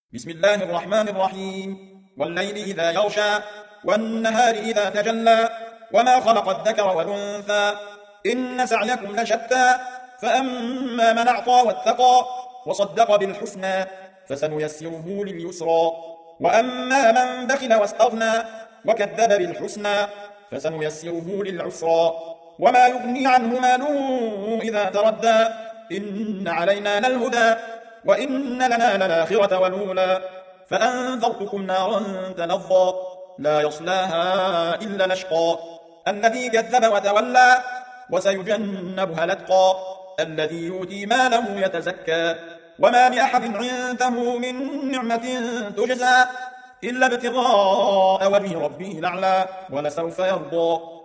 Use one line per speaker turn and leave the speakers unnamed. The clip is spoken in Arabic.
بسم الله الرحمن الرحيم والليل إذا يغشى والنهار إذا تجلى وما خلق الذكر والأنثى إن سعيكم لشتى فأما من أعطى واتقى وصدق بالحسنى فسنيسره لليسرى وأما من بخل واستغنى وكذب بالحسنى فسنيسره للعسرى وما يغني عنه ماله إذا تردى إن علينا للهدى وإن لنا للآخرة والأولى فأنذرتكم نارا تلظى لا يصلاها إلا الأشقى الذي كذب وتولى وسيجنبها الأتقى الذي يؤتي ماله يتزكى وما لأحد عنده من نعمة تجزى إلا ابتغاء وجه ربه الأعلى ولسوف يرضى